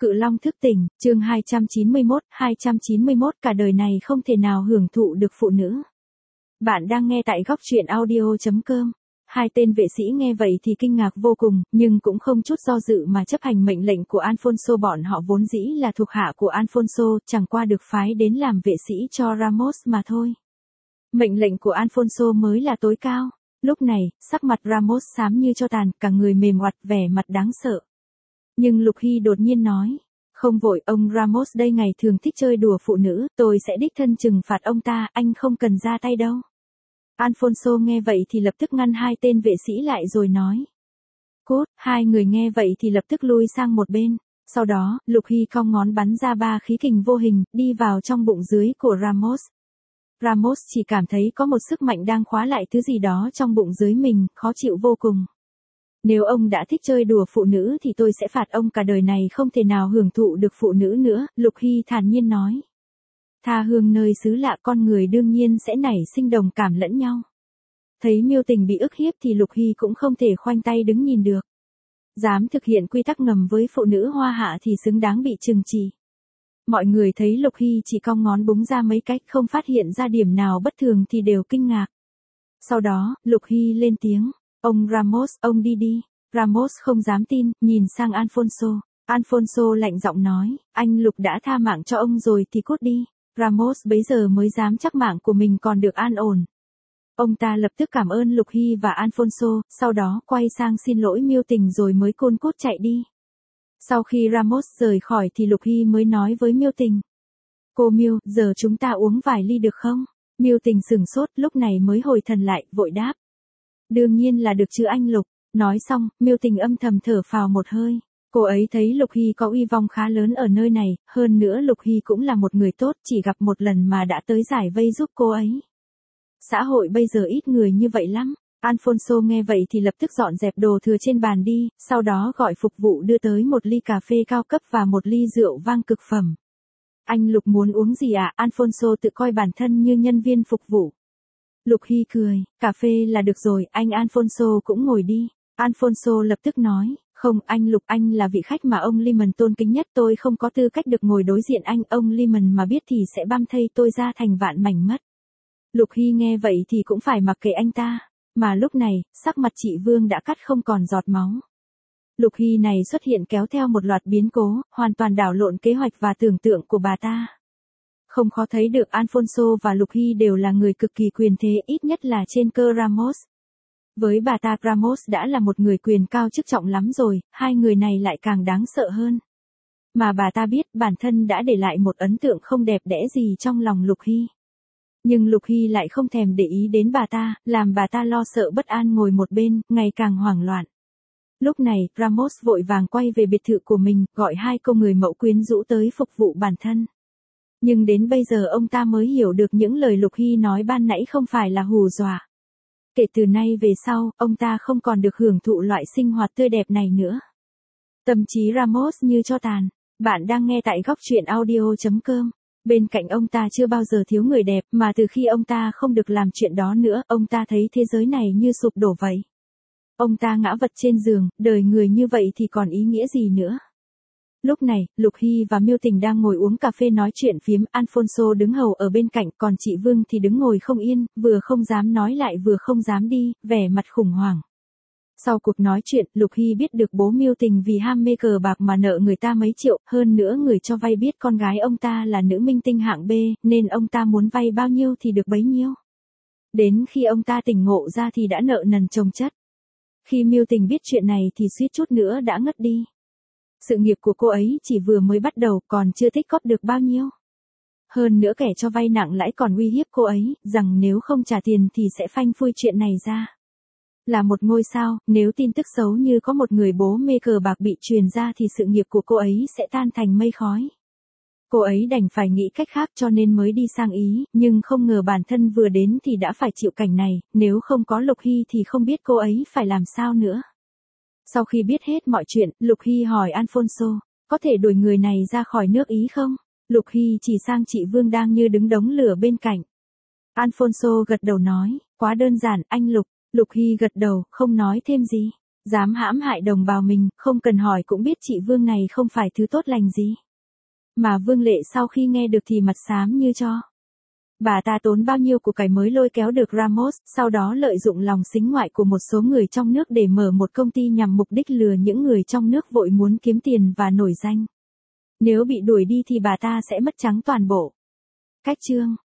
Cự Long thức tỉnh, chương 291, cả đời này không thể nào hưởng thụ được phụ nữ. Bạn đang nghe tại góc truyện audio.com. Hai tên vệ sĩ nghe vậy thì kinh ngạc vô cùng, nhưng cũng không chút do dự mà chấp hành mệnh lệnh của Alfonso. Bọn họ vốn dĩ là thuộc hạ của Alfonso, chẳng qua được phái đến làm vệ sĩ cho Ramos mà thôi. Mệnh lệnh của Alfonso mới là tối cao. Lúc này, sắc mặt Ramos xám như tro tàn, cả người mềm oặt, vẻ mặt đáng sợ. Nhưng Lục Hy đột nhiên nói, không vội, ông Ramos đây ngày thường thích chơi đùa phụ nữ, tôi sẽ đích thân trừng phạt ông ta, anh không cần ra tay đâu. Alfonso nghe vậy thì lập tức ngăn hai tên vệ sĩ lại rồi nói. Cút, hai người nghe vậy thì lập tức lui sang một bên. Sau đó, Lục Hy cong ngón bắn ra 3 khí kình vô hình, đi vào trong bụng dưới của Ramos. Ramos chỉ cảm thấy có một sức mạnh đang khóa lại thứ gì đó trong bụng dưới mình, khó chịu vô cùng. Nếu ông đã thích chơi đùa phụ nữ thì tôi sẽ phạt ông cả đời này không thể nào hưởng thụ được phụ nữ nữa, Lục Hy thản nhiên nói. Tha hương nơi xứ lạ, con người đương nhiên sẽ nảy sinh đồng cảm lẫn nhau. Thấy Miêu Tình bị ức hiếp thì Lục Hy cũng không thể khoanh tay đứng nhìn được. Dám thực hiện quy tắc ngầm với phụ nữ hoa hạ thì xứng đáng bị trừng trị. Mọi người thấy Lục Hy chỉ cong ngón búng ra mấy cách không phát hiện ra điểm nào bất thường thì đều kinh ngạc. Sau đó, Lục Hy lên tiếng. Ông Ramos, ông đi đi. Ramos không dám tin, nhìn sang Alfonso. Alfonso lạnh giọng nói, anh Lục đã tha mạng cho ông rồi thì cút đi. Ramos bấy giờ mới dám chắc mạng của mình còn được an ổn. Ông ta lập tức cảm ơn Lục Hy và Alfonso, sau đó quay sang xin lỗi Miêu Tình rồi mới côn cút chạy đi. Sau khi Ramos rời khỏi thì Lục Hy mới nói với Miêu Tình. Cô Miêu, giờ chúng ta uống vài ly được không? Miêu Tình sửng sốt, lúc này mới hồi thần lại, vội đáp. Đương nhiên là được chứ anh Lục. Nói xong, Miêu Tình âm thầm thở phào một hơi. Cô ấy thấy Lục Hy có uy vong khá lớn ở nơi này, hơn nữa Lục Hy cũng là một người tốt, chỉ gặp một lần mà đã tới giải vây giúp cô ấy. Xã hội bây giờ ít người như vậy lắm. Alfonso nghe vậy thì lập tức dọn dẹp đồ thừa trên bàn đi, sau đó gọi phục vụ đưa tới một ly cà phê cao cấp và một ly rượu vang cực phẩm. Anh Lục muốn uống gì ạ? Alfonso tự coi bản thân như nhân viên phục vụ. Lục Hy cười, cà phê là được rồi, anh Alfonso cũng ngồi đi. Alfonso lập tức nói, không anh Lục, anh là vị khách mà ông Lemon tôn kính nhất, tôi không có tư cách được ngồi đối diện anh, ông Lemon mà biết thì sẽ băm thây tôi ra thành vạn mảnh mất. Lục Hy nghe vậy thì cũng phải mặc kệ anh ta, mà lúc này, sắc mặt chị Vương đã cắt không còn giọt máu. Lục Hy này xuất hiện kéo theo một loạt biến cố, hoàn toàn đảo lộn kế hoạch và tưởng tượng của bà ta. Không khó thấy được Alfonso và Lục Hy đều là người cực kỳ quyền thế, ít nhất là trên cơ Ramos. Với bà ta, Ramos đã là một người quyền cao chức trọng lắm rồi, hai người này lại càng đáng sợ hơn. Mà bà ta biết bản thân đã để lại một ấn tượng không đẹp đẽ gì trong lòng Lục Hy. Nhưng Lục Hy lại không thèm để ý đến bà ta, làm bà ta lo sợ bất an ngồi một bên, ngày càng hoảng loạn. Lúc này, Ramos vội vàng quay về biệt thự của mình, gọi 2 cô người mẫu quyến rũ tới phục vụ bản thân. Nhưng đến bây giờ ông ta mới hiểu được những lời Lục Hy nói ban nãy không phải là hù dọa. Kể từ nay về sau, ông ta không còn được hưởng thụ loại sinh hoạt tươi đẹp này nữa. Tâm trí Ramos như tro tàn. Bạn đang nghe tại góc truyện audio.com. Bên cạnh ông ta chưa bao giờ thiếu người đẹp, mà từ khi ông ta không được làm chuyện đó nữa, ông ta thấy thế giới này như sụp đổ vậy. Ông ta ngã vật trên giường, đời người như vậy thì còn ý nghĩa gì nữa. Lúc này, Lục Hy và Miêu Tình đang ngồi uống cà phê nói chuyện phiếm, Alfonso đứng hầu ở bên cạnh, còn chị Vương thì đứng ngồi không yên, vừa không dám nói lại vừa không dám đi, vẻ mặt khủng hoảng. Sau cuộc nói chuyện, Lục Hy biết được bố Miêu Tình vì ham mê cờ bạc mà nợ người ta mấy triệu, hơn nữa người cho vay biết con gái ông ta là nữ minh tinh hạng B, nên ông ta muốn vay bao nhiêu thì được bấy nhiêu. Đến khi ông ta tỉnh ngộ ra thì đã nợ nần chồng chất. Khi Miêu Tình biết chuyện này thì suýt chút nữa đã ngất đi. Sự nghiệp của cô ấy chỉ vừa mới bắt đầu, còn chưa tích cóp được bao nhiêu. Hơn nữa kẻ cho vay nặng lãi còn uy hiếp cô ấy, rằng nếu không trả tiền thì sẽ phanh phui chuyện này ra. Là một ngôi sao, nếu tin tức xấu như có một người bố mê cờ bạc bị truyền ra thì sự nghiệp của cô ấy sẽ tan thành mây khói. Cô ấy đành phải nghĩ cách khác cho nên mới đi sang Ý, nhưng không ngờ bản thân vừa đến thì đã phải chịu cảnh này, nếu không có Lục Hy thì không biết cô ấy phải làm sao nữa. Sau khi biết hết mọi chuyện, Lục Hy hỏi Alfonso, có thể đuổi người này ra khỏi nước Ý không? Lục Hy chỉ sang chị Vương đang như đứng đống lửa bên cạnh. Alfonso gật đầu nói, quá đơn giản, anh Lục. Lục Hy gật đầu, không nói thêm gì. Dám hãm hại đồng bào mình, không cần hỏi cũng biết chị Vương này không phải thứ tốt lành gì. Mà Vương Lệ sau khi nghe được thì mặt xám như cho. Bà ta tốn bao nhiêu của cải mới lôi kéo được Ramos, sau đó lợi dụng lòng sính ngoại của một số người trong nước để mở một công ty nhằm mục đích lừa những người trong nước vội muốn kiếm tiền và nổi danh. Nếu bị đuổi đi thì bà ta sẽ mất trắng toàn bộ. Cách chương